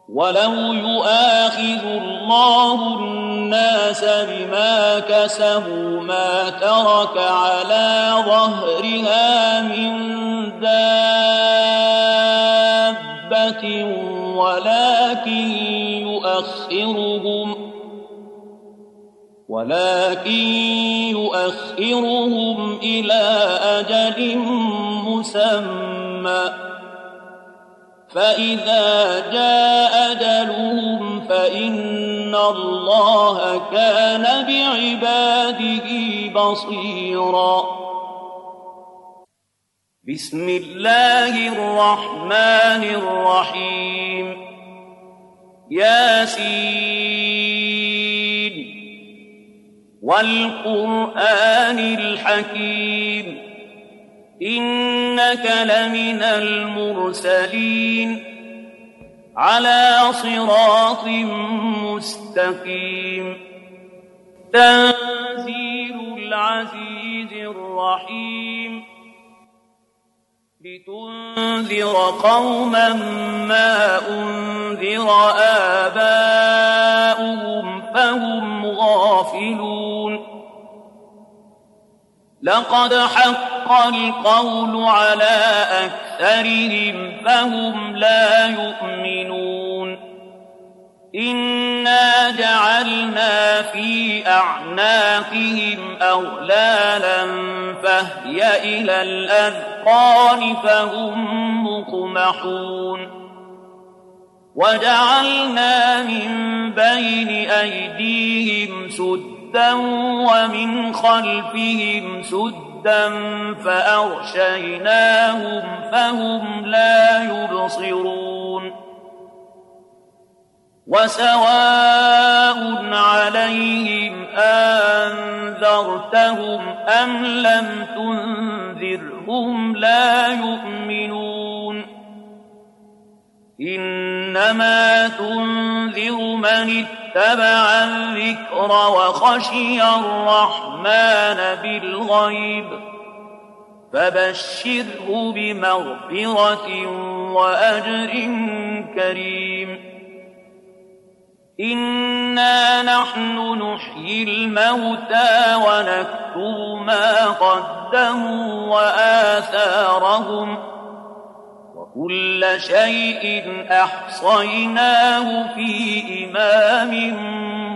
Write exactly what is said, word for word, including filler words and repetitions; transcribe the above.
ولو يؤاخذ الله الناس بما كسبوا ما ترك على ظهرها من دابة ولكن يؤخرهم ولكن يؤخرهم إلى أجل مسمى فإذا جاء أجلهم فإن الله كان بعباده بصيرا. بسم الله الرحمن الرحيم. ياسين والقرآن الحكيم إنك لمن المرسلين على صراط مستقيم. تنزيل العزيز الرحيم لتنذر قوما ما أنذر آباؤهم فهم غافلون. لقد حق القول على أكثرهم فهم لا يؤمنون. إنا جعلنا في أعناقهم أغلالا فهي إلى الأذقان فهم مقمحون. وجعلنا من بين أيديهم سدا ومن خلفهم سدا فأغشيناهم فهم لا يبصرون. وسواء عليهم أنذرتهم أم لم تنذرهم لا يؤمنون. إنما تنذر من اتبع الذكر وخشي الرحمن بالغيب فبشره بمغفرة وأجر كريم. إنا نحن نحيي الموتى ونكتب ما قدموا وآثارهم وكل شيء أحصيناه في إمام